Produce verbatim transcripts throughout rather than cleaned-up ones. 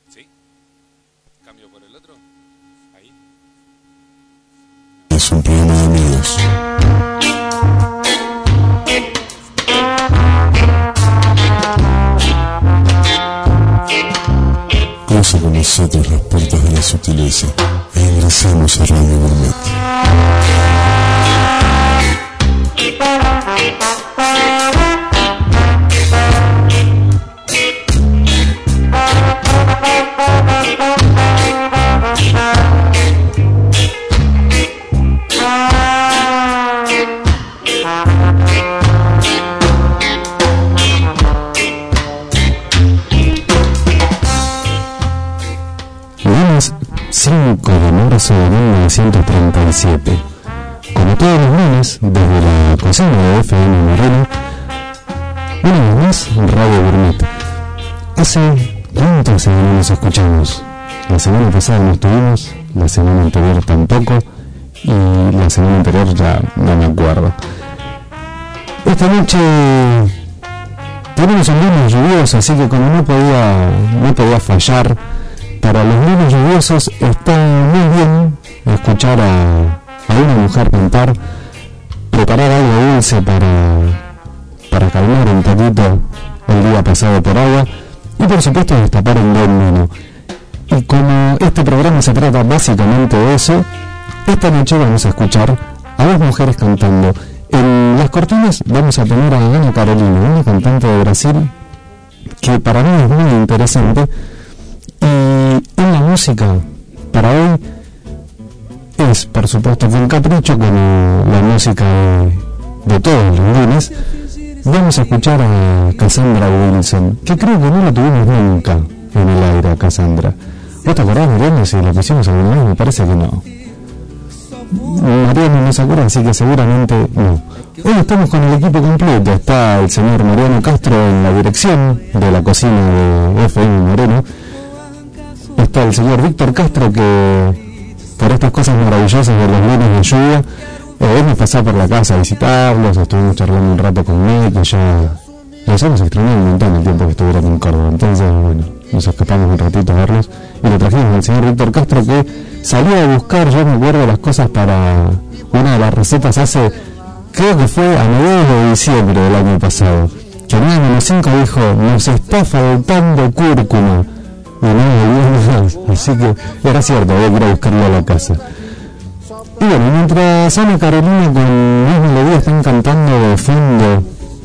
¿Sí? ¿Cambio por el otro? Ahí. Es un programa de amigos. Cruza con nosotros las puertas de la sutileza e ingresamos a Radio Gourmet. cinco de marzo de mil novecientos treinta y siete. Como todos los lunes, desde la cocina de F M Moreno, una vez más, Radio Gourmet. Hace cuántas semanas nos escuchamos. La semana pasada no estuvimos, la semana anterior tampoco, y la semana anterior ya no me acuerdo. Esta noche tenemos un lunes lluvioso, así que como no podía, no podía fallar, para los lunes lluviosos está muy bien escuchar a, a una mujer cantar, preparar algo dulce para, para calmar un poquito el día pasado por agua y por supuesto destapar un buen vino. Y como este programa se trata básicamente de eso, esta noche vamos a escuchar a dos mujeres cantando. En las cortinas vamos a tener a Ana Carolina, una cantante de Brasil que para mí es muy interesante. Y en la música, para hoy, es por supuesto que un capricho como la música de, de todos los lunes. Vamos a escuchar a Cassandra Wilson, que creo que no la tuvimos nunca en el aire a Cassandra. ¿Vos te acordás, Mariano, si la pusimos alguna vez? Me parece que no. Mariano no se acuerda, así que seguramente no. Hoy estamos con el equipo completo. Está el señor Mariano Castro en la dirección de la cocina de F M Moreno. Está el señor Víctor Castro, que por estas cosas maravillosas de los lunes de lluvia, eh, hemos pasado por la casa a visitarlos, estuvimos charlando un rato con Nick, que ya los hemos extrañado un montón el tiempo que estuvieron en Córdoba. Entonces, bueno, nos escapamos un ratito a verlos y lo trajimos al señor Víctor Castro, que salió a buscar, yo me acuerdo, las cosas para una de las recetas hace, creo que fue a mediados de diciembre del año pasado, que en nueve menos cinco dijo, nos está faltando cúrcuma. Y no volvió más, así que era cierto, voy a ir a buscarlo a la casa. Y bueno, mientras Ana Carolina con Luis Melodía están cantando de fondo,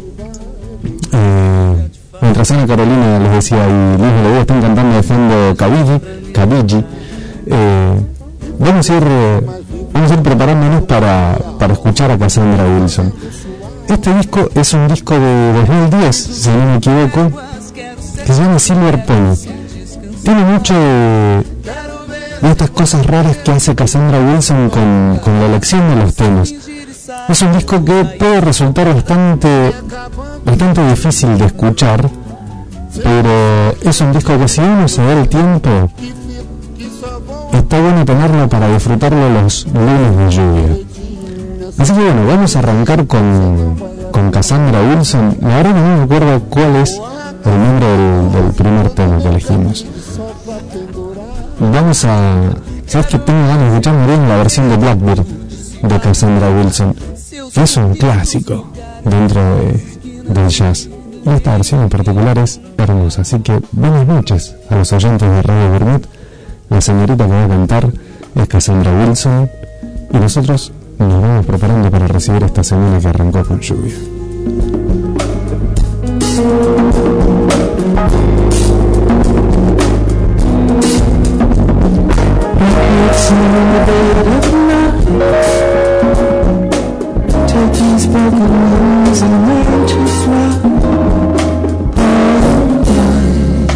eh, mientras Ana Carolina les decía y Luis Melodía están cantando de fondo Cabigi, Cabigi, eh, vamos a ir, eh, vamos a ir preparándonos para, para escuchar a Cassandra Wilson. Este disco es un disco de dos mil diez, si no me equivoco, que se llama Silver Pony. Tiene mucho de, de estas cosas raras que hace Cassandra Wilson con, con la elección de los temas. Es un disco que puede resultar bastante, bastante difícil de escuchar, pero es un disco que si uno se da el tiempo, está bueno tenerlo para disfrutarlo los lunes de lluvia. Así que bueno, vamos a arrancar con, con Cassandra Wilson. La verdad no me acuerdo cuál es el nombre del, del primer tema que elegimos. Vamos a... ¿Sabes que tengo ganas de escuchar bien la versión de Blackbird de Cassandra Wilson? Es un clásico dentro de, del jazz. Y esta versión en particular es hermosa. Así que buenas noches a los oyentes de Radio Gourmet. La señorita que va a cantar es Cassandra Wilson. Y nosotros nos vamos preparando para recibir esta semana que arrancó con lluvia. It's in the bed of night. Take these broken wings and learn to fly. All night.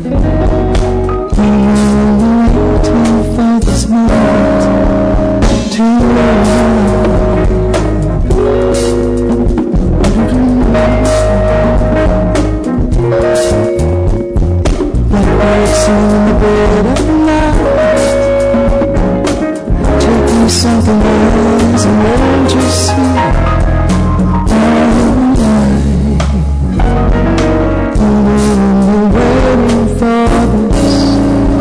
We are waiting for this moment to arrive. Blackbirds in the bed of night. Something else and learn to see all night. And we're waiting for this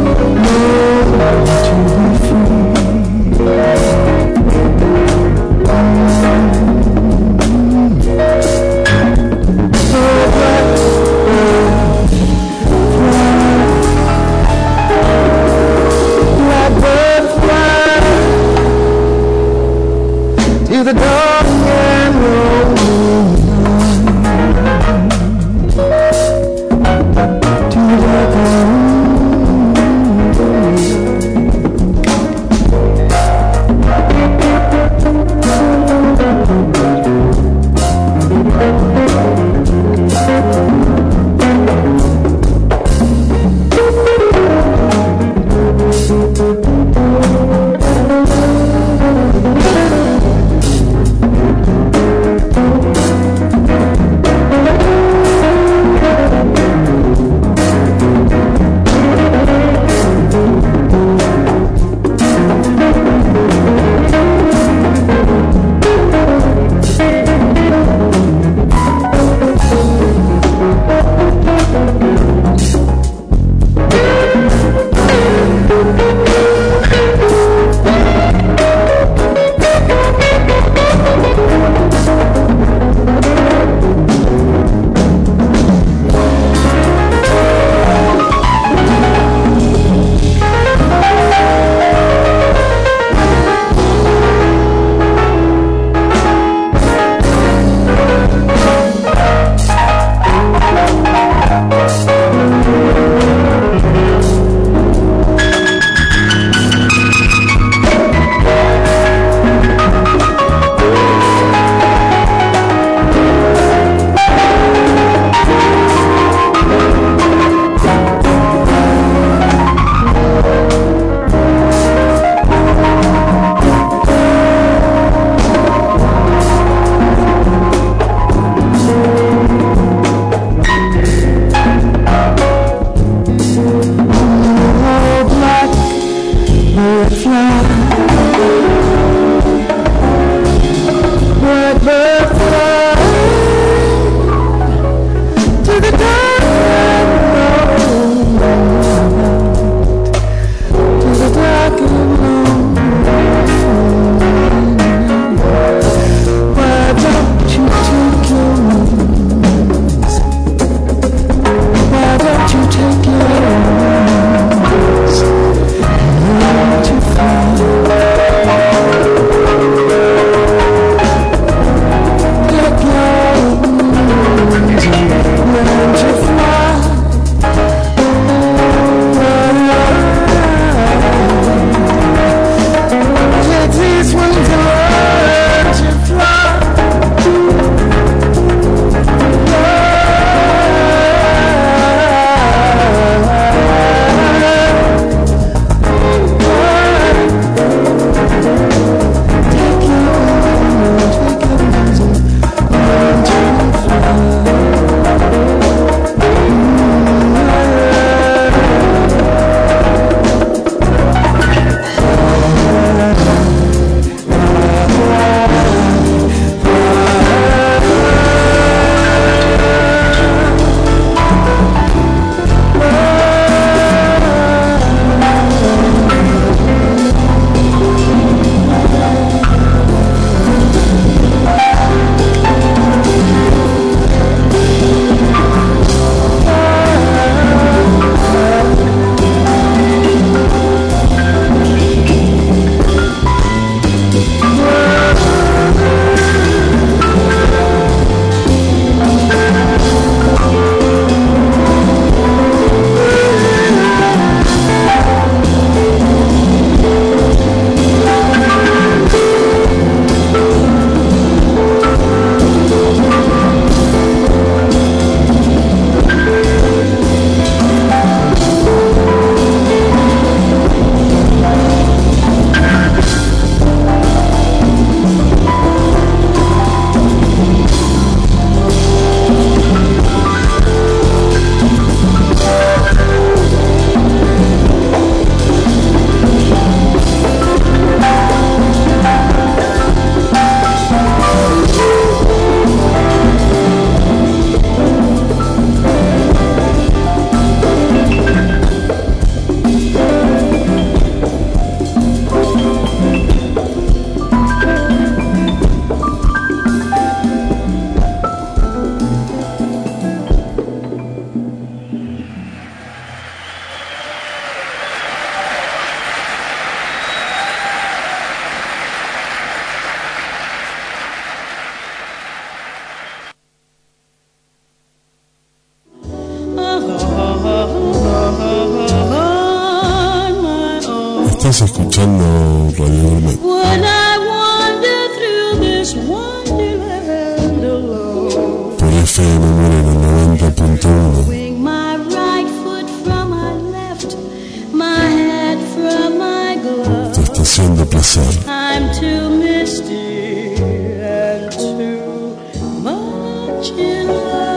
Estás escuchando Radio Gourmet. When I wander through this wonderland alone, Por F M Moreno noventa punto uno. swing my right foot from my left, my hat from my glove. Tu estación de placer. I'm too misty and too much in love.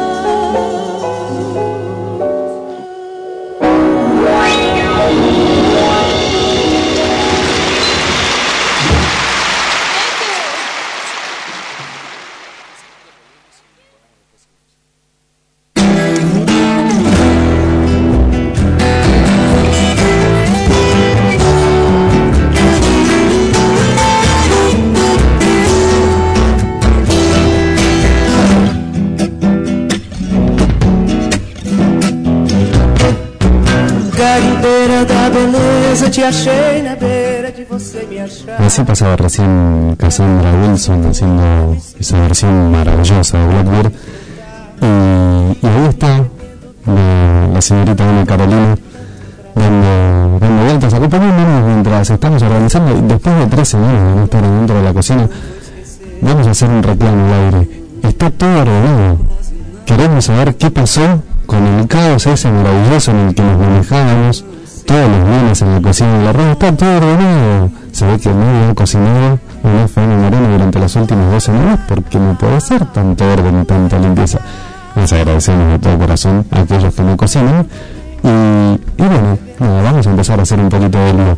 Así pasaba recién Cassandra Wilson haciendo esa versión maravillosa de Blackbird. Y, y ahí está la, la señorita Ana Carolina dando, dando vueltas, acompañándonos mientras estamos organizando. Después de tres semanas de no estar dentro de la cocina, vamos a hacer un reclamo al aire. Está todo ordenado. Queremos saber qué pasó con el caos ese maravilloso en el que nos manejábamos todos los lunes en la cocina de la radio. Está todo ordenado. Se ve que no había cocinado en F M Moreno durante las últimas dos semanas, porque no puede ser tanto orden y tanta limpieza. Les agradecemos de todo corazón a aquellos que no cocinan. Y, y bueno, nada, vamos a empezar a hacer un poquito de lío.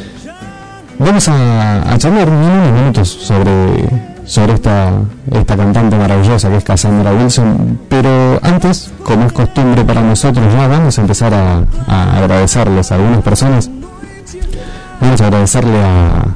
Vamos a, a charlar unos minutos sobre, sobre esta, esta cantante maravillosa que es Cassandra Wilson, pero antes, como es costumbre para nosotros, ya vamos a empezar a, a agradecerles a algunas personas. Vamos a agradecerle a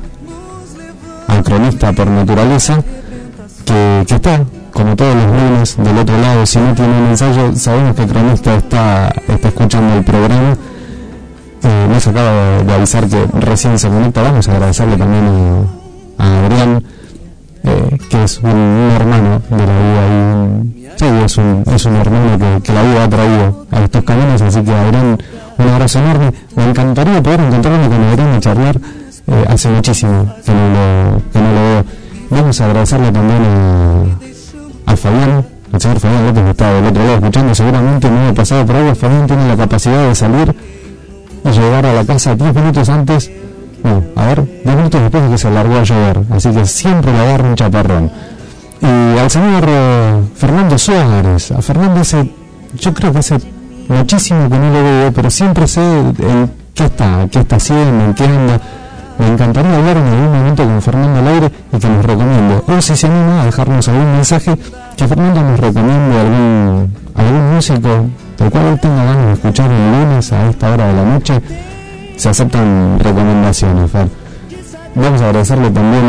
al cronista por naturaleza que, que está como todos los lunes del otro lado. Si no tiene un ensayo, sabemos que el cronista está, está escuchando el programa. Eh, nos acaba de, de avisar que recién se conecta. Vamos a agradecerle también a, a Adrián, eh, que es un, un hermano de la vida y un, sí, es un, es un hermano que, que la vida ha traído a estos caminos. Así que Adrián, un abrazo enorme. Me encantaría poder encontrarme con Adrián y charlar. Eh, hace muchísimo que no, lo, que no lo veo. Vamos a agradecerle también a, a Fabián, al señor Fabián López, que está del otro lado escuchando. Seguramente no ha pasado por algo. Fabián tiene la capacidad de salir y llegar a la casa diez minutos antes, no, a ver, diez minutos después de que se largó a llover, así que siempre le agarra un chaparrón. Y al señor eh, Fernando Suárez, a Fernando ese, yo creo que hace muchísimo que no lo veo, pero siempre sé en qué está, qué está haciendo, en qué anda. Me encantaría hablar en algún momento con Fernando al aire y que nos recomiende, o si se anima a dejarnos algún mensaje, que Fernando nos recomiende algún, algún músico del cual él tenga ganas de escuchar el lunes a esta hora de la noche. Se aceptan recomendaciones, Fer. Vamos a agradecerle también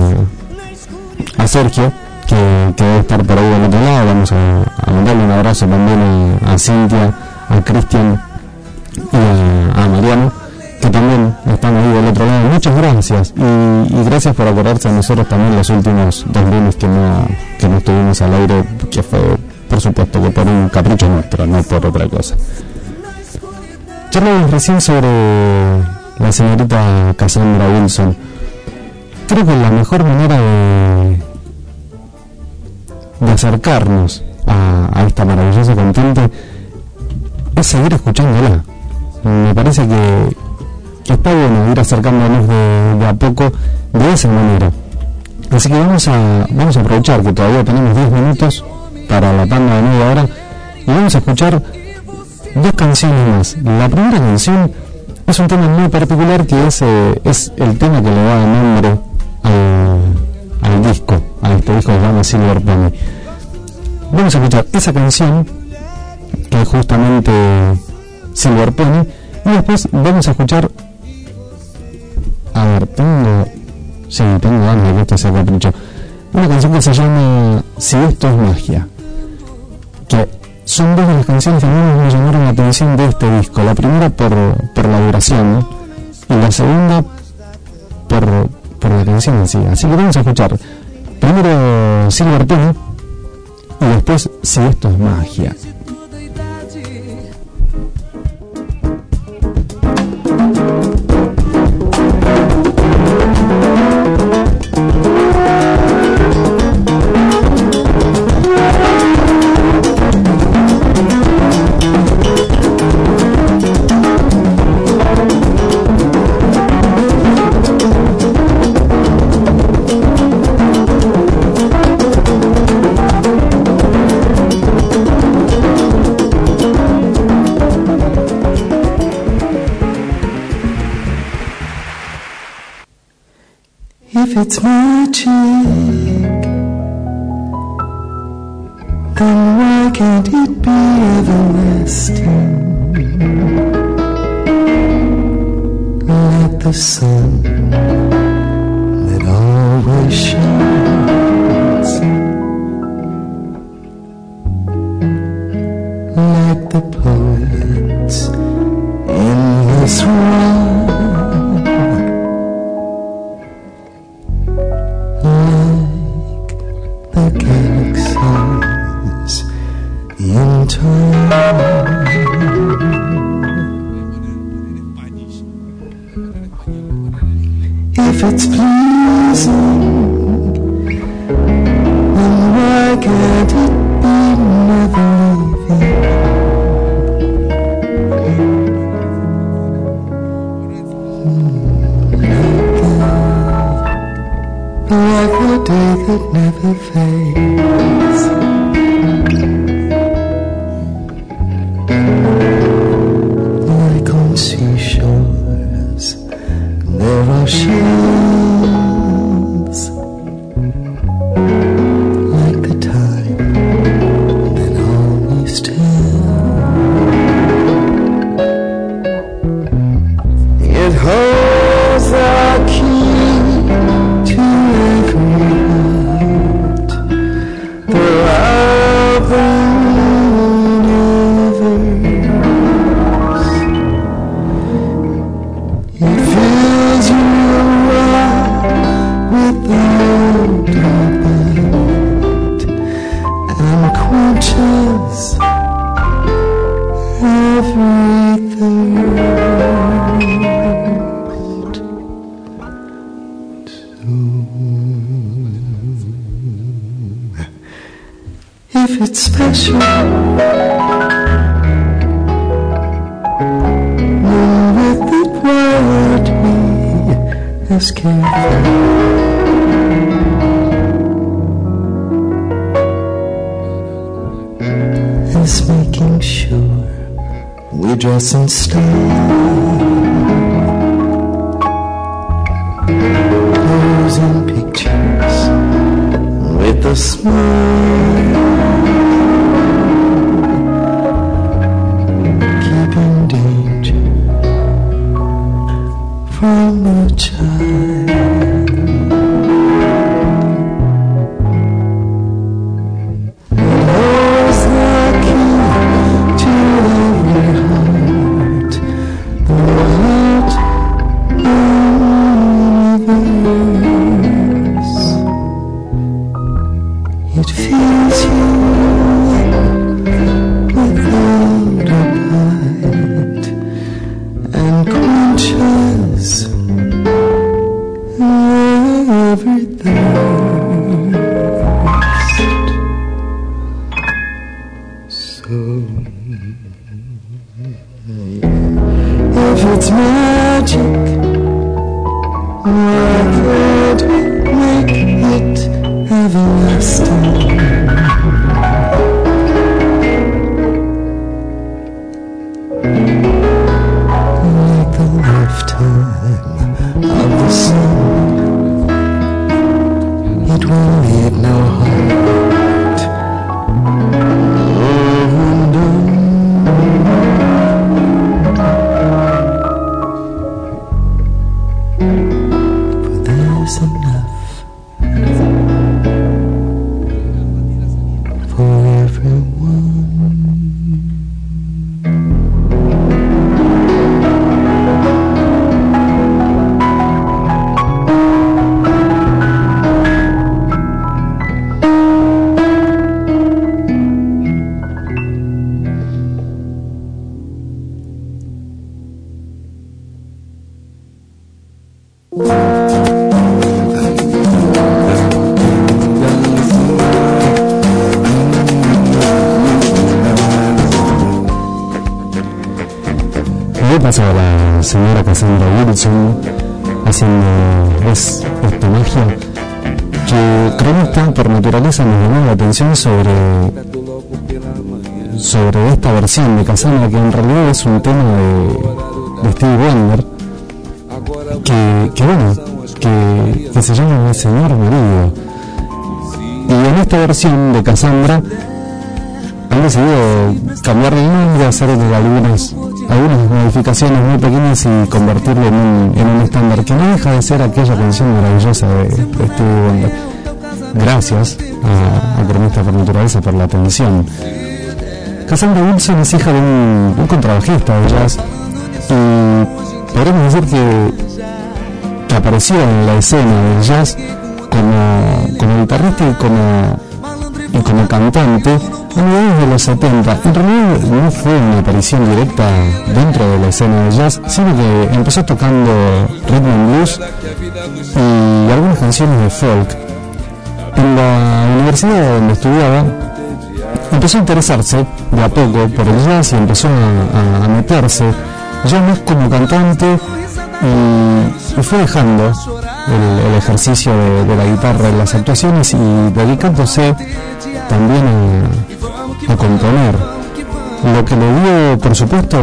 a, a Sergio, que, que debe estar por ahí del otro lado. Vamos a, a mandarle un abrazo también a, a Cintia, a Cristian y a, a Mariano, que también están ahí del otro lado. Muchas gracias, y, y gracias por acordarse a nosotros también los últimos dos lunes que no, que no estuvimos al aire, que fue, por supuesto, que por un capricho nuestro, no por otra cosa. Charlamos recién sobre la señorita Cassandra Wilson. Creo que la mejor manera de, de acercarnos a, a esta maravillosa cantante es seguir escuchándola. Me parece que, que está bueno ir acercándonos de, de a poco de esa manera. Así que vamos a, vamos a aprovechar que todavía tenemos diez minutos para la tanda de media hora y vamos a escuchar dos canciones más. La primera canción es un tema muy particular, que es, eh, es el tema que le da nombre al, al disco, a este disco que se llama Silver Pony. Vamos a escuchar esa canción, que es justamente Silver Pony, y después vamos a escuchar, a ver, tengo, sí, tengo ganas de que esto sea capricho, una canción que se llama Si Esto Es Magia, que son dos de las canciones que más me llamaron la atención de este disco. La primera por, por la duración, ¿no? Y la segunda por, por la canción en sí. Así que vamos a escuchar primero Silver Pony y después Si Esto Es Magia. If it's magic, then why can't it be everlasting? Like the sun that always shines, like the poets in this rhyme, like the galaxies in time. If it's pleasing, then why can't it be never leaving? Like the day that never fades, like on seashores there are shells, like the time that always tells. It holds the key to every heart throughout the universe. It fills you up with the ultimate and quenches every thirst. If it's special, then with it why aren't we as careful as making sure we dress in style, posing pictures with a smile, keeping danger from the child. It holds the key to every heart throughout the universe. It fills you with light and quenches every thirst. So, if it's magic, why can't we make it everlasting? Like the lifetime of the sun, it will leave no heart undone. For there's enough for everyone. ¿Qué pasó a la señora Cassandra Wilson haciendo es esta magia que cronista por naturaleza nos llamó la atención sobre sobre esta versión de Cassandra, que en realidad es un tema de, de Stevie Wonder, que, que bueno, que, que se llama Mi Señor Marido. Y en esta versión de Cassandra han decidido cambiar el nombre, hacer algunas, algunas modificaciones muy pequeñas y convertirlo en un, en un estándar que no deja de ser aquella canción maravillosa de, de Stevie Wonder. Gracias a, a Cronista por Naturaleza por la atención. Cassandra Wilson es hija de un, un contrabajista de jazz y podemos decir que, que apareció en la escena del jazz como, como guitarrista y como, y como cantante a mediados de los setenta. En realidad no fue una aparición directa dentro de la escena del jazz, sino que empezó tocando rhythm and blues y algunas canciones de folk. En la universidad donde estudiaba empezó a interesarse de a poco por el jazz y empezó a, a, a meterse ya más como cantante y, y fue dejando el, el ejercicio de, de la guitarra en las actuaciones y dedicándose también a, a componer, lo que le dio por supuesto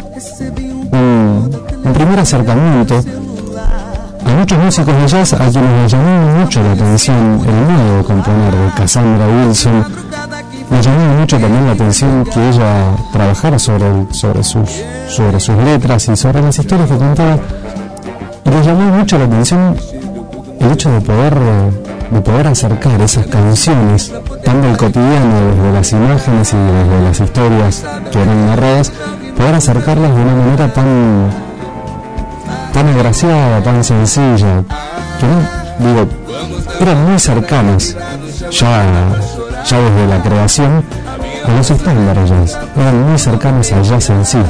un, un primer acercamiento a muchos músicos de jazz a quienes les llamó mucho la atención el modo de componer de Cassandra Wilson. Me llamó mucho también la atención que ella trabajara sobre, sobre, sus, sobre sus letras y sobre las historias que contaba, y le llamó mucho la atención el hecho de poder, de poder acercar esas canciones tan del cotidiano, desde las imágenes y desde las historias que eran narradas, poder acercarlas de una manera tan tan agraciada, tan sencilla, que no, digo, eran muy cercanas ya, ya desde la creación a los estándares jazz, eran muy cercanas al jazz en sí.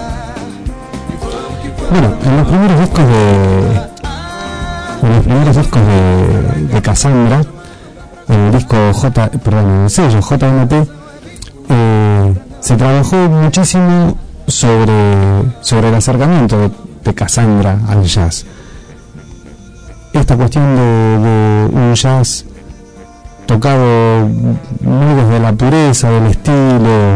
Bueno, en los primeros discos de en los primeros discos de, de Cassandra, en el disco J, perdón, en el sello J M T, eh, se trabajó muchísimo sobre, sobre el acercamiento de de Cassandra al jazz. Esta cuestión de, de un jazz tocado muy desde la pureza del estilo,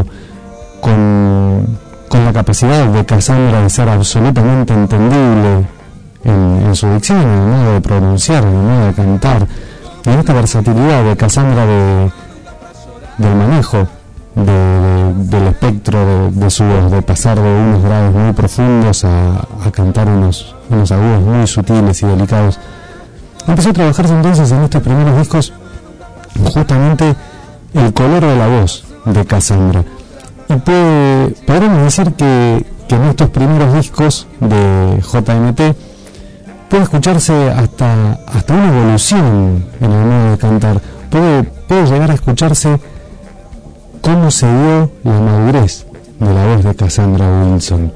con, con la capacidad de Cassandra de ser absolutamente entendible en, en su dicción, en el modo de pronunciar, en el modo de cantar, y en esta versatilidad de Cassandra de, del manejo De, de, del espectro de, de su voz, de pasar de unos grados muy profundos a, a cantar unos, unos agudos muy sutiles y delicados. Empezó a trabajarse entonces en estos primeros discos justamente el color de la voz de Cassandra, y puede, podríamos decir que, que en estos primeros discos de J M T puede escucharse hasta, hasta una evolución en el modo de cantar, puede, puede llegar a escucharse cómo se dio la madurez de la voz de Cassandra Wilson.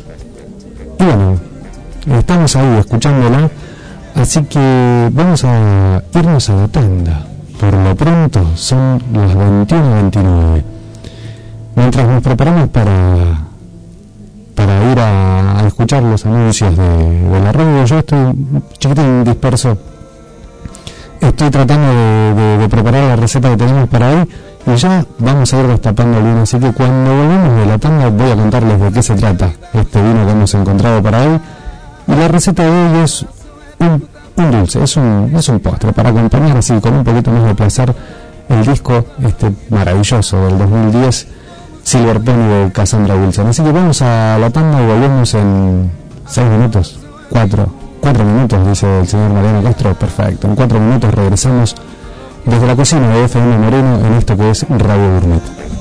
Y bueno, estamos ahí escuchándola, así que vamos a irnos a la tanda. Por lo pronto son las veintiuno veintinueve. Mientras nos preparamos para para ir a, a escuchar los anuncios de, de la radio, yo estoy chiquitín disperso, estoy tratando de, de, de preparar la receta que tenemos para hoy, y ya vamos a ir destapando el vino, así que cuando volvemos de la tanda voy a contarles de qué se trata este vino que hemos encontrado para hoy. Y la receta de hoy es un, un dulce, es un, es un postre para acompañar así con un poquito más de placer el disco este maravilloso del dos mil diez, Silver Penny de Cassandra Wilson. Así que vamos a la tanda y volvemos en seis minutos, cuatro, cuatro minutos, dice el señor Mariano Castro. Perfecto, en cuatro minutos regresamos desde la cocina de F M Moreno en esto que es Radio Gourmet.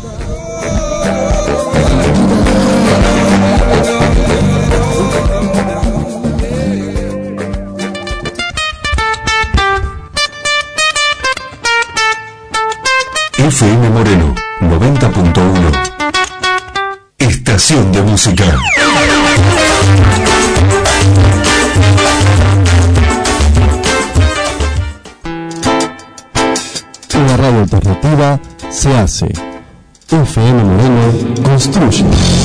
F M Moreno noventa punto uno. Estación de música. Una radio alternativa se hace. F M Moreno construye.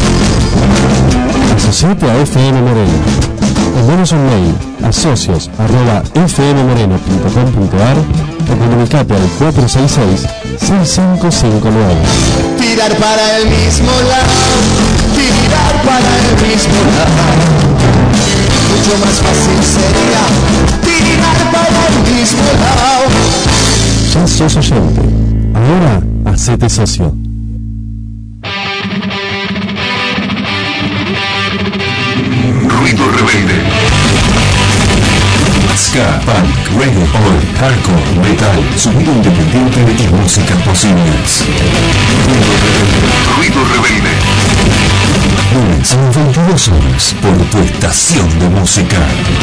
Asociate a F M Moreno. Envíanos un mail a socios arroba f m moreno punto com punto a r o comunicate al cuatro seis seis, seis cinco cinco nueve. Tirar para el mismo lado, tirar para el mismo lado. Mucho más fácil sería tirar caminar para el mismo lado. Ya sos oyente, ahora hacete socio. Ruido Rebelde. Ska, punk, reggae, oi, hardcore, metal, sonido independiente y músicas posibles. Ruido Rebelde. Ruido Rebelde. Lunes a las veintidós horas por tu estación de música.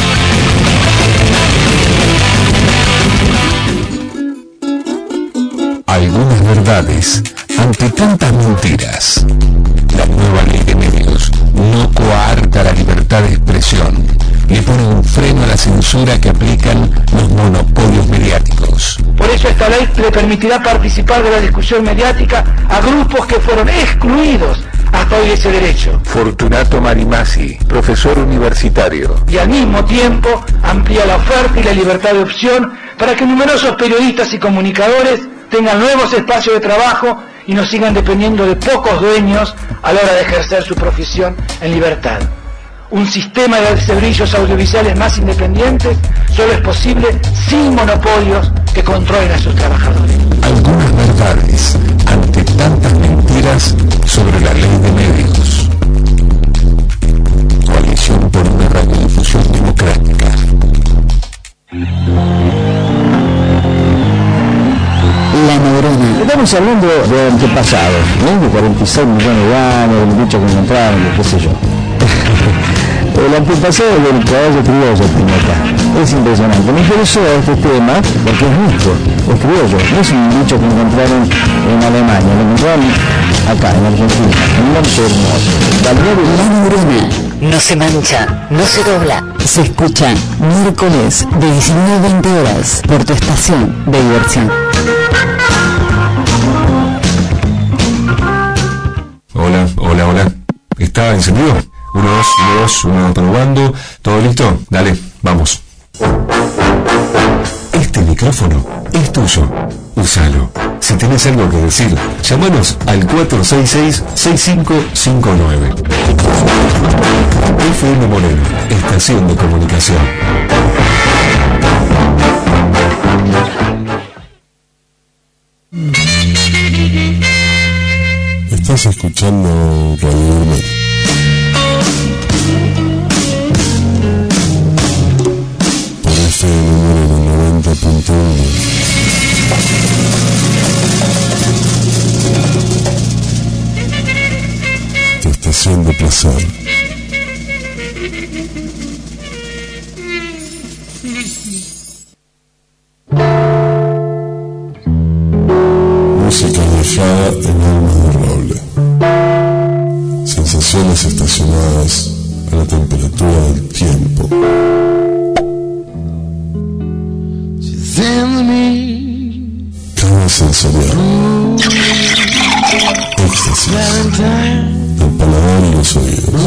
Algunas verdades ante tantas mentiras. La nueva ley de medios no coarta la libertad de expresión, le pone un freno a la censura que aplican los monopolios mediáticos. Por eso esta ley le permitirá participar de la discusión mediática a grupos que fueron excluidos hasta hoy de ese derecho. Fortunato Marimasi, profesor universitario. Y al mismo tiempo amplía la oferta y la libertad de opción para que numerosos periodistas y comunicadores tengan nuevos espacios de trabajo y no sigan dependiendo de pocos dueños a la hora de ejercer su profesión en libertad. Un sistema de servicios audiovisuales más independientes solo es posible sin monopolios que controlen a sus trabajadores. Algunas verdades ante tantas mentiras sobre la ley de medios. Coalición por una radiodifusión democrática. La neurona. Estamos hablando de antepasados, ¿no? De cuarenta y seis millones de años, del bicho que encontraron, qué sé yo. El antepasado del caballo criollo tiene acá. Es impresionante. Me interesó este tema porque es nuestro, es criollo. No es un bicho que encontraron en Alemania, lo encontraron acá, en Argentina. Un monte hermoso. La neurona no se mancha, no se dobla. se escucha miércoles de diecinueve a veinte horas por tu estación de diversión. Hola, hola, hola. ¿Está encendido? Uno, dos, uno, dos, uno, probando. ¿Todo listo? Dale, vamos. Este micrófono es tuyo. Úsalo. Si tenés algo que decir, llámanos al cuatro seis seis, seis cinco cinco nueve. F M Moreno, estación de comunicación. Estás escuchando Radio Gourmet. Por F M Moreno noventa punto uno. Tu estación de placer. Música viajada en almas de roble. Sensaciones estacionadas a la temperatura del tiempo. Carga sensorial. Éxtasis. El paladar y los oídos.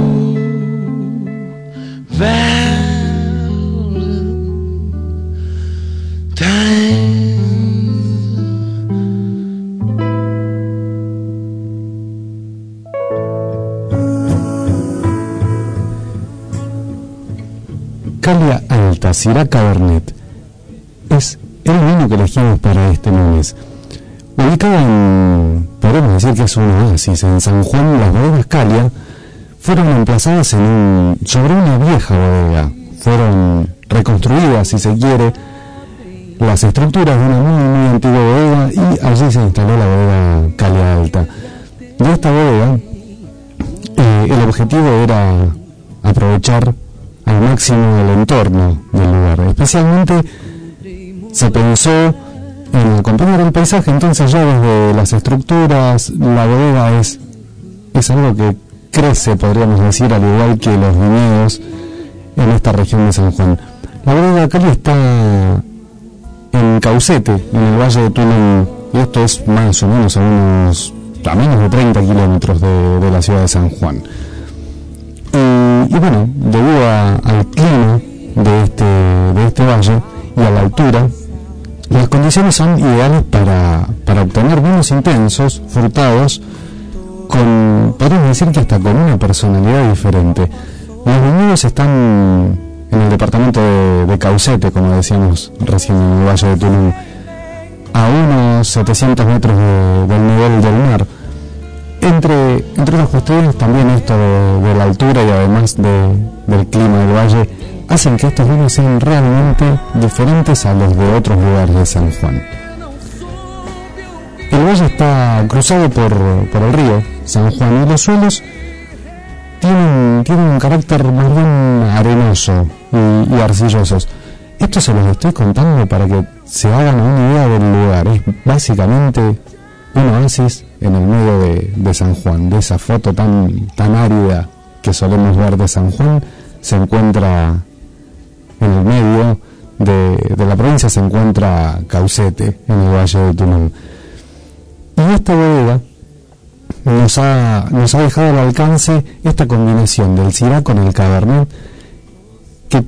Calia Alta, Syrah Cabernet, es el vino que elegimos para este lunes. Ubicado en, podemos decir que es un oasis, en San Juan, las bodegas Calia fueron emplazadas en un, sobre una vieja bodega. Fueron reconstruidas, si se quiere, las estructuras de una muy, muy antigua bodega y allí se instaló la bodega Calia Alta. De esta bodega, eh, el objetivo era aprovechar al máximo el entorno del lugar. Especialmente se pensó en acompañar el paisaje, entonces ya desde las estructuras la bodega es, es algo que crece, podríamos decir, al igual que los viñedos en esta región de San Juan. La bodega Calia está en Caucete, en el Valle de Tulum, y esto es más o menos a unos a menos de treinta kilómetros de, de la ciudad de San Juan. Y, y bueno, debido a, al clima de este, de este valle y a la altura, las condiciones son ideales para, para obtener vinos intensos, frutados, con, podríamos decir que hasta con una personalidad diferente. Los viñedos están en el departamento de, de Caucete, como decíamos recién, en el Valle de Tulum, a unos setecientos metros de, del nivel del mar. Entre, entre otras cuestiones, también esto de, de la altura y además de, del clima del valle hacen que estos vinos sean realmente diferentes a los de otros lugares de San Juan. El valle está cruzado por, por el río San Juan y los suelos tienen, tienen un carácter más bien arenoso y, y arcillosos. Esto se los estoy contando para que se hagan una idea del lugar. Es básicamente un oasis en el medio de, de San Juan. De esa foto tan, tan árida que solemos ver de San Juan, se encuentra en el medio de, de la provincia, se encuentra Caucete, en el Valle de Tulum. Y esta bodega nos ha, nos ha dejado al alcance esta combinación del Syrah con el Cabernet, que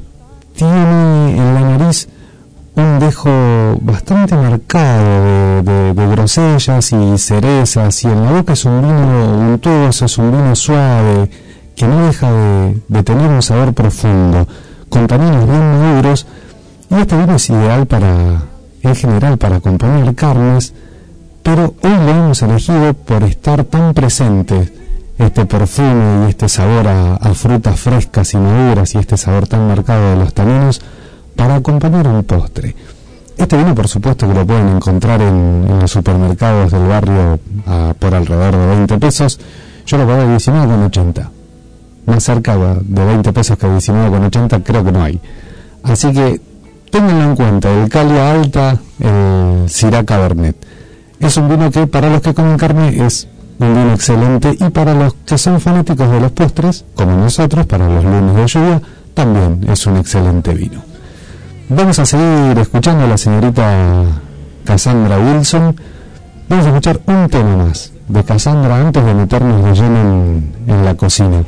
tiene en la nariz un dejo bastante marcado de, de, de grosellas y cerezas, y en la boca es un vino untuoso, es un vino suave, que no deja de, de tener un sabor profundo, con taninos bien maduros, y este vino es ideal para, en general, para acompañar carnes, pero hoy lo hemos elegido por estar tan presente este perfume y este sabor a, a frutas frescas y maduras, y este sabor tan marcado de los taninos, para acompañar un postre. Este vino, por supuesto, que lo pueden encontrar en, en los supermercados del barrio a, por alrededor de veinte pesos. Yo lo pagué diecinueve con ochenta. Más cerca de veinte pesos que diecinueve con ochenta creo que no hay. Así que ténganlo en cuenta, el Calia Alta, el Syrah Cabernet. Es un vino que para los que comen carne es un vino excelente, y para los que son fanáticos de los postres, como nosotros, para los lunes de lluvia, también es un excelente vino. Vamos a seguir escuchando a la señorita Cassandra Wilson. Vamos a escuchar un tema más de Cassandra antes de meternos de lleno en, en la cocina.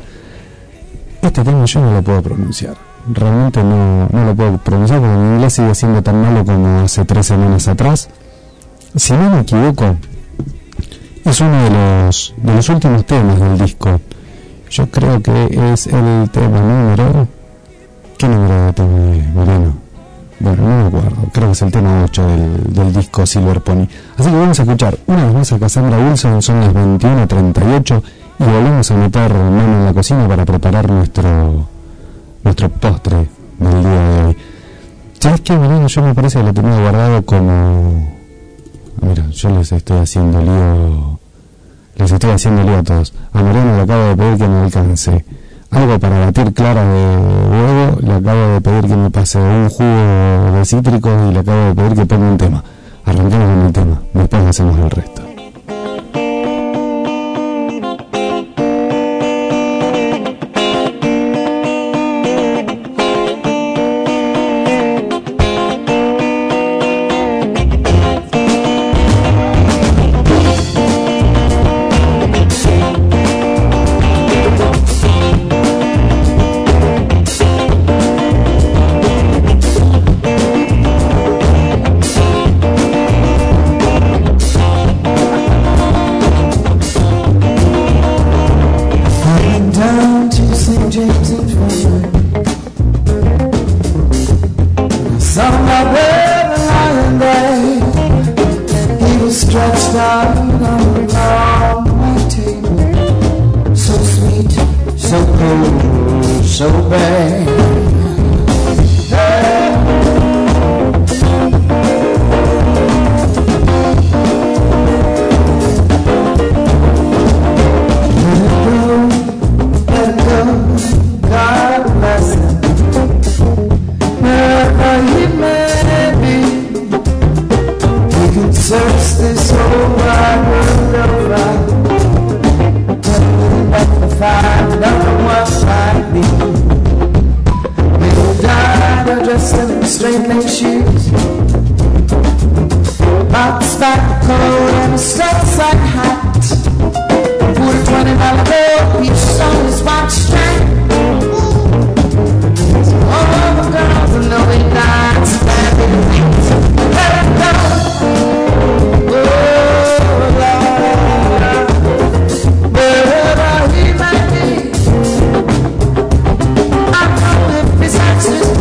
Este tema yo no lo puedo pronunciar. Realmente no, no lo puedo pronunciar porque mi inglés sigue siendo tan malo como hace tres semanas atrás. Si no me equivoco, es uno de los, de los últimos temas del disco. Yo creo que es el tema número... ¿Qué número de tema es, Mariano? Bueno, no me acuerdo, creo que es el tema ocho del, del disco Silver Pony. Así que vamos a escuchar una vez más a Cassandra Wilson. Son las veintiuno treinta y ocho y volvemos a meter mano en la cocina para preparar nuestro nuestro postre del día de hoy. ¿Sabes qué, Mariano? Yo me parece que lo tenía guardado como... Ah, mira, yo les estoy haciendo lío les estoy haciendo lío a todos. A Mariano le acabo de pedir que me alcance algo para batir clara de huevo, le acabo de pedir que me pase un jugo de cítricos, y le acabo de pedir que ponga un tema. Arranquemos con el tema, después hacemos el resto. His access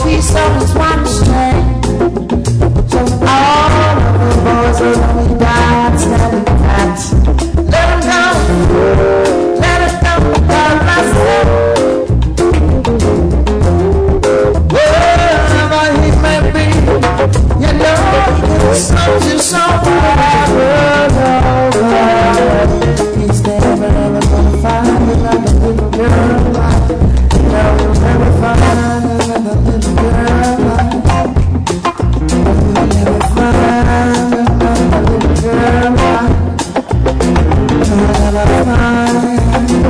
see someone's one strand. So all of the boys are only dance, let it dance. Let them go, let it go, because I said, wherever he may be, you know, it's such a song forever. He's never, never gonna find me like a little girl. No, you'll never find me like a little girl. You'll never find me like a little girl. You'll never find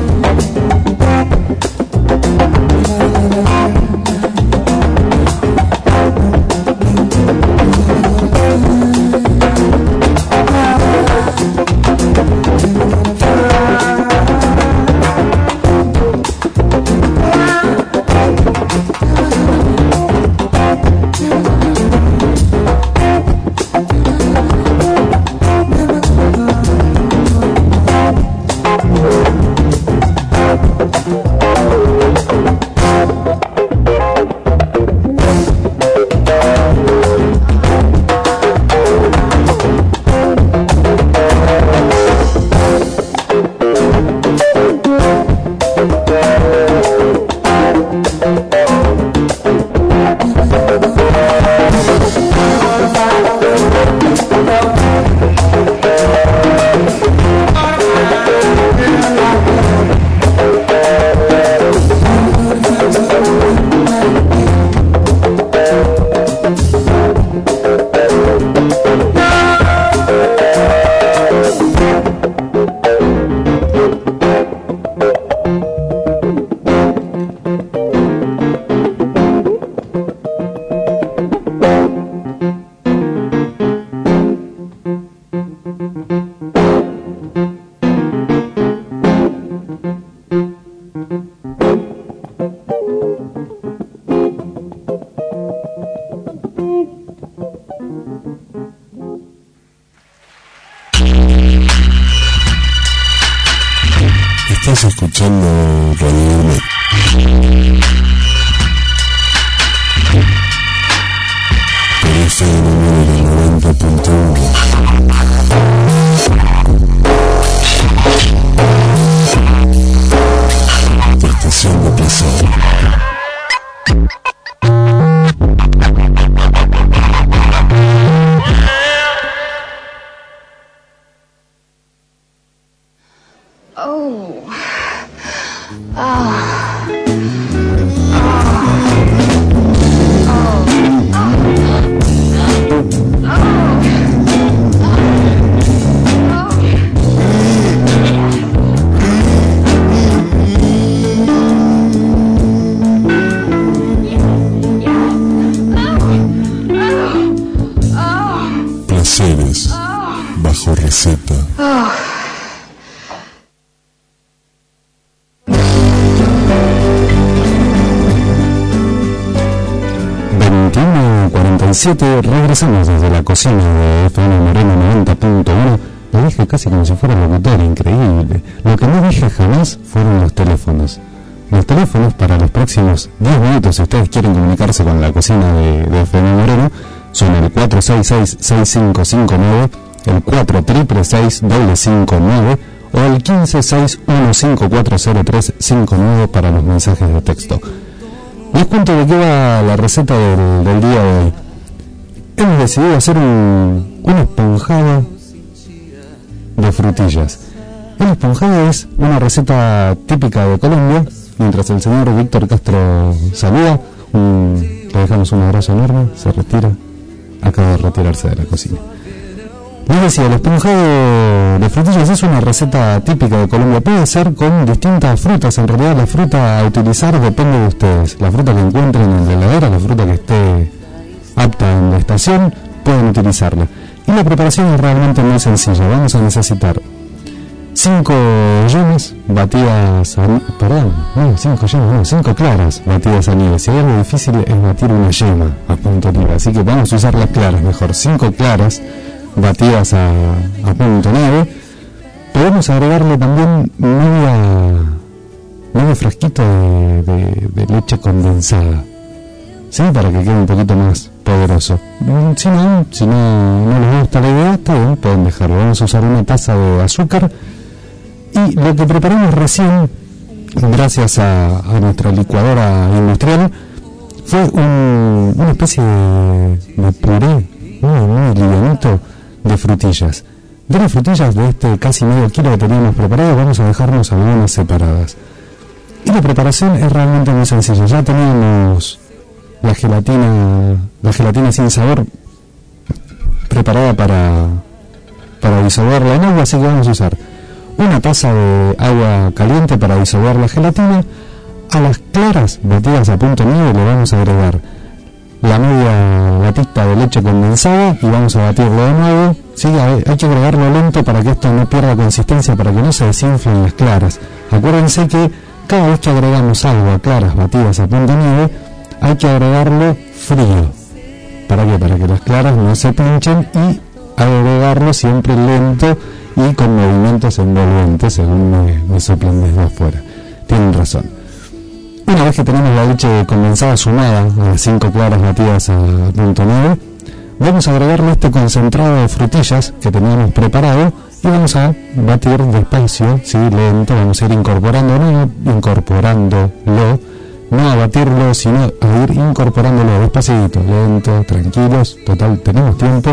Estás escuchando Radio Gourmet. Por F M noventa punto uno. Tu estación de placer. Placeres bajo receta. veintiuno cuarenta y siete, regresamos desde la cocina de F M Moreno noventa punto uno. Lo dije casi como si fuera locutor, increíble. Lo que no dije jamás fueron los teléfonos. Los teléfonos para los próximos diez minutos, si ustedes quieren comunicarse con la cocina de, de F M Moreno, son el cuatro seis seis, seis cinco cinco nueve, el cuatro seis seis, cinco cinco nueve o el uno cinco seis uno cinco cuatro cero tres cinco nueve para los mensajes de texto. Les cuento de qué va la receta del, del día de hoy. Hemos decidido hacer un, un esponjado de frutillas. El esponjado es una receta típica de Colombia. Mientras el señor Víctor Castro saluda, un, le dejamos un abrazo enorme, se retira, acaba de retirarse de la cocina. Les decía, el esponjado de frutillas es una receta típica de Colombia. Puede ser con distintas frutas. En realidad la fruta a utilizar depende de ustedes. La fruta que encuentren en la heladera, la fruta que esté apta en la estación, pueden utilizarla. Y la preparación es realmente muy sencilla. Vamos a necesitar cinco yemas batidas a... Perdón, no, cinco yemas, no, cinco claras batidas a nieve. Si hay algo difícil es batir una yema a punto nieve. Así que vamos a usar las claras mejor. Cinco claras batidas a, a punto nieve. Podemos agregarle también media, medio frasquito de, de, de leche condensada. ¿sí? Para que quede un poquito más poderoso. Si no, si no, no les gusta la idea, está bien, pueden dejarlo. Vamos a usar una taza de azúcar y lo que preparamos recién, gracias a, a nuestra licuadora industrial, fue un, una especie de, de puré muy, muy livianito de frutillas. De las frutillas de este casi medio kilo que teníamos preparado, vamos a dejarnos algunas separadas. Y la preparación es realmente muy sencilla. Ya teníamos la gelatina, la gelatina sin sabor preparada para, para disolverla en agua, así que vamos a usar una taza de agua caliente para disolver la gelatina. A las claras batidas a punto nieve le vamos a agregar la media latita de leche condensada y vamos a batirlo de nuevo. Sí, hay, hay que agregarlo lento para que esto no pierda consistencia, para que no se desinflen las claras. Acuérdense que cada vez que agregamos algo a claras batidas a punto nieve, hay que agregarlo frío. ¿Para qué? Para que las claras no se pinchen, y agregarlo siempre lento y con movimientos envolventes, según me, me soplan desde afuera. Tienen razón. Una vez que tenemos la leche condensada sumada a las cinco claras batidas a punto nueve, vamos a agregarle este concentrado de frutillas que teníamos preparado y vamos a batir despacio, sí, lento. Vamos a ir incorporándolo, incorporándolo, no a batirlo, sino a ir incorporándolo despacito, lento, tranquilos. Total, tenemos tiempo.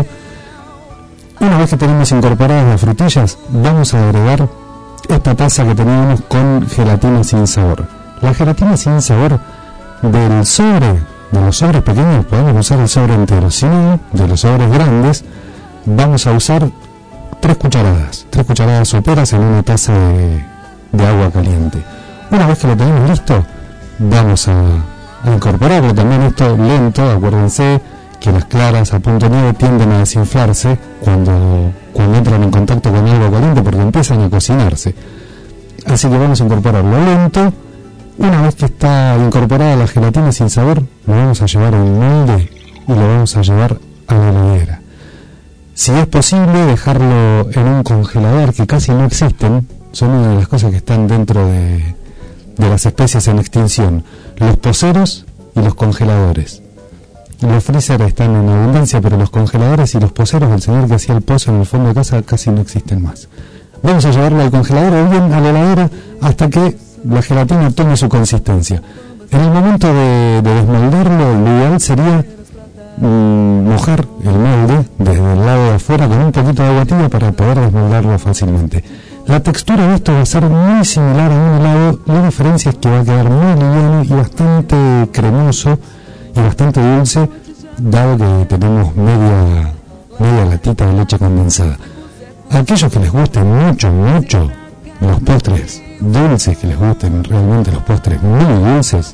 Una vez que tenemos incorporadas las frutillas, vamos a agregar esta taza que teníamos con gelatina sin sabor. La gelatina sin sabor del sobre, de los sobres pequeños, podemos usar el sobre entero. Si no, de los sobres grandes, vamos a usar tres cucharadas, tres cucharadas soperas en una taza de, de agua caliente. Una vez que lo tenemos listo, vamos a, a incorporarlo también esto lento. Acuérdense que las claras a punto nueve tienden a desinflarse cuando, cuando entran en contacto con algo caliente, porque empiezan a cocinarse. Así que vamos a incorporarlo lento. Una vez que está incorporada la gelatina sin sabor, lo vamos a llevar a un molde y lo vamos a llevar a la heladera. Si es posible, dejarlo en un congelador, que casi no existen. Son una de las cosas que están dentro de, de las especies en extinción: los poceros y los congeladores. Los freezer están en abundancia, pero los congeladores y los poceros del señor que hacía el pozo en el fondo de casa casi no existen más. Vamos a llevarlo al congelador o bien a la heladera hasta que la gelatina tome su consistencia. En el momento de, de desmoldarlo, lo ideal sería mmm, mojar el molde desde el lado de afuera con un poquito de agua tibia para poder desmoldarlo fácilmente. La textura de esto va a ser muy similar a un helado. La diferencia es que va a quedar muy liviano y bastante cremoso y bastante dulce, dado que tenemos media, media latita de leche condensada. A aquellos que les gusten mucho, mucho los postres dulces, que les gusten realmente los postres muy dulces,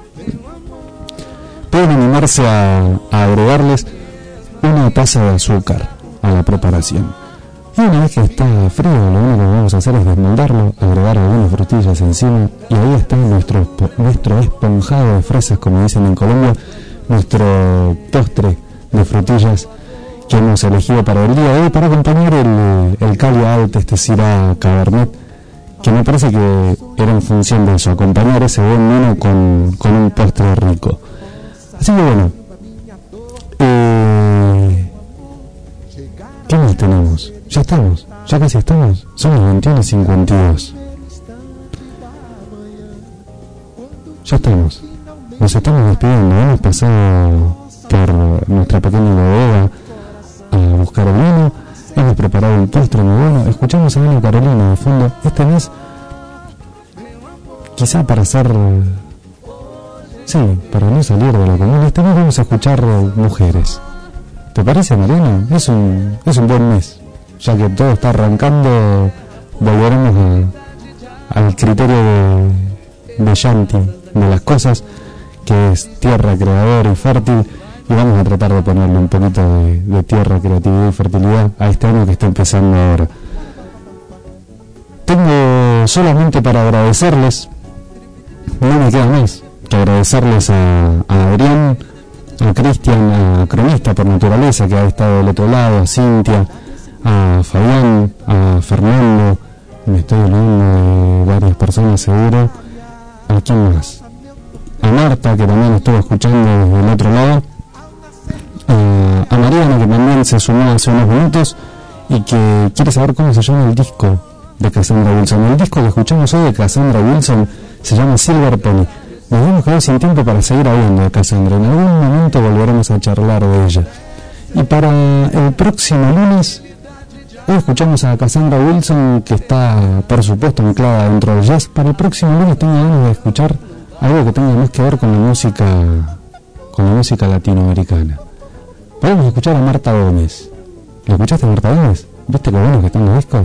pueden animarse a, a agregarles una taza de azúcar a la preparación. Y una vez que está frío, lo único que vamos a hacer es desmoldarlo, agregar algunas frutillas encima, y ahí está nuestro, nuestro esponjado de fresas, como dicen en Colombia, nuestro postre de frutillas que hemos elegido para el día de hoy, para acompañar el, el Cali Alt, este Syrah Cabernet, que me parece que era en función de eso, acompañar ese buen vino con, con un postre rico. Así que bueno, eh, ¿qué más tenemos? Ya estamos, ya casi estamos, son las veintiuno cincuenta y dos. Ya estamos, nos estamos despidiendo. Hemos pasado por nuestra pequeña bodega a buscar el vino. Hemos preparado un postre muy bueno. Escuchamos a Ana Carolina de fondo. Este mes, quizá para hacer, sí, para no salir de lo común, este mes vamos a escuchar mujeres. ¿Te parece, Mariana? Es un, es un buen mes. Ya que todo está arrancando, volveremos a, al criterio de, de Shanti, de las cosas, que es tierra creadora y fértil. Y vamos a tratar de ponerle un poquito de, de tierra, creatividad y fertilidad a este año que está empezando ahora. Tengo solamente para agradecerles, no me queda más que agradecerles a, a Adrián, a Cristian, a Cronista por naturaleza, que ha estado del otro lado, a Cintia, a Fabián, a Fernando, me estoy olvidando de varias personas seguro. ¿A quién más? a Marta, que también estuvo escuchando desde el otro lado, a, a Mariana, que también se sumó hace unos minutos y que quiere saber cómo se llama el disco de Cassandra Wilson. El disco que escuchamos hoy de Cassandra Wilson se llama Silver Pony. Nos hemos quedado sin tiempo para seguir hablando de Cassandra. En algún momento volveremos a charlar de ella. Y para el próximo lunes, hoy escuchamos a Cassandra Wilson, que está, por supuesto, anclada dentro del jazz. Para el próximo lunes tengo ganas de escuchar algo que tenga más que ver con la música, con la música latinoamericana. Podemos escuchar a Marta Gómez. ¿Lo escuchaste a Marta Gómez? ¿Viste lo bueno que están los discos?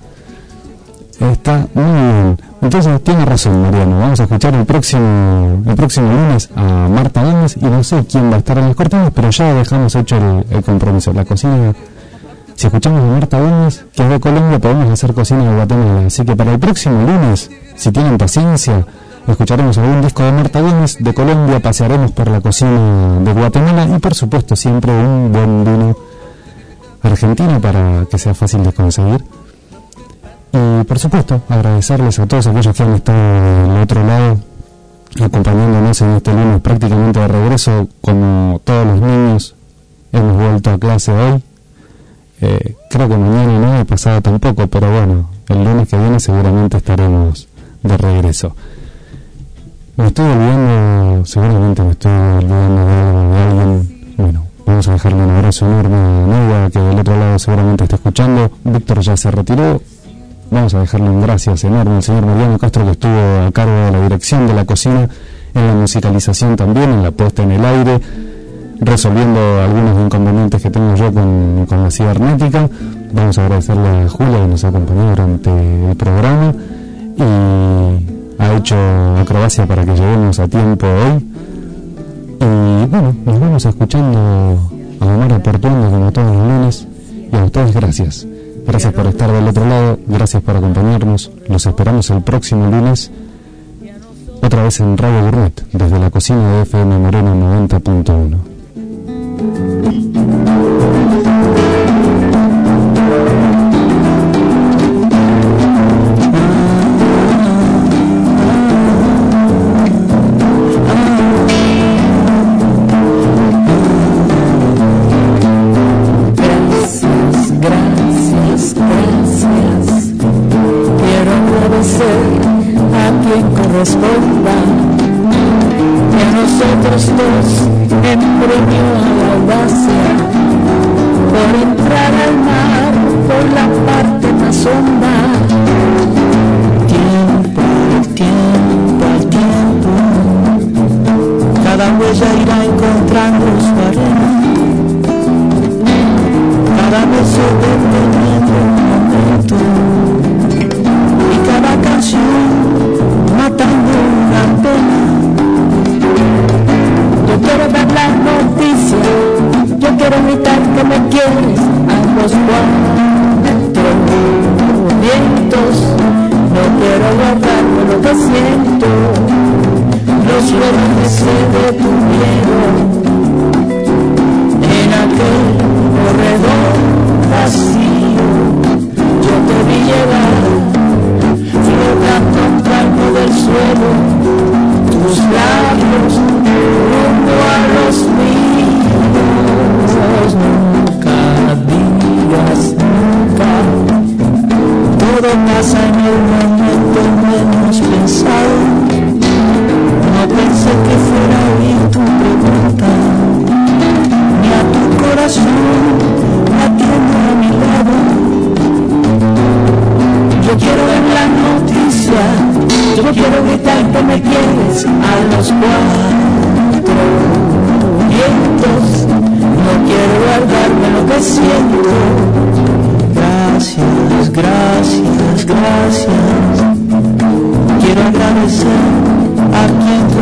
Está muy bien. Entonces tiene razón, Mariano. Vamos a escuchar el próximo el próximo lunes a Marta Gómez, y no sé quién va a estar en las cortinas, pero ya dejamos hecho el, el compromiso. La cocina, si escuchamos a Marta Gómez, que es de Colombia, podemos hacer cocina de Guatemala. Así que para el próximo lunes, si tienen paciencia, escucharemos algún disco de Marta Gómez de Colombia, pasearemos por la cocina de Guatemala y, por supuesto, siempre un buen vino argentino para que sea fácil de conseguir. Y por supuesto, agradecerles a todos aquellos que han estado del otro lado acompañándonos en este lunes prácticamente de regreso. Como todos los niños, hemos vuelto a clase hoy. Eh, creo que mañana no, y pasado tampoco, pero bueno, el lunes que viene seguramente estaremos de regreso. Me estoy olvidando, seguramente me estoy olvidando de algo, de alguien. Bueno, vamos a dejarle un abrazo enorme a Nova, que del otro lado seguramente está escuchando. Víctor ya se retiró. Vamos a dejarle un gracias enorme al señor Mariano Castro, que estuvo a cargo de la dirección de la cocina, en la musicalización también, en la puesta en el aire, resolviendo algunos inconvenientes que tengo yo con, con la cibernética. Vamos a agradecerle a Julia, que nos acompañó durante el programa y ha hecho acrobacia para que lleguemos a tiempo hoy. Y bueno, nos vamos escuchando a Omar Aportuando como todos los lunes, y a ustedes gracias. Gracias por estar del otro lado, gracias por acompañarnos. Los esperamos el próximo lunes, otra vez en Radio Gourmet, desde la cocina de F M Moreno noventa punto uno. Responda que a nosotros dos en premio a la audacia por entrar al mar por la parte más honda. Tiempo al tiempo al tiempo, cada huella irá encontrando su arena, cada beso deteniendo un momento y cada canción matando una pena. Yo quiero dar la noticia, yo quiero gritar que me quieres a los cuatro vientos. No quiero guardarme lo que siento, los relojes se detuvieron en aquel corredor vacío. Yo te vi llegar flotando un palmo del suelo, tus labios rumbo a los míos. Nunca digas nunca, todo pasa en el momento menos pensado. No pensé que fuera a oír tu pregunta, ni a tu corazón latiendo a mi lado. Yo quiero ver la noticia, yo quiero gritar que me quieres a los cuatro vientos. No quiero guardarme lo que siento. Gracias, gracias, gracias. Quiero agradecer a quien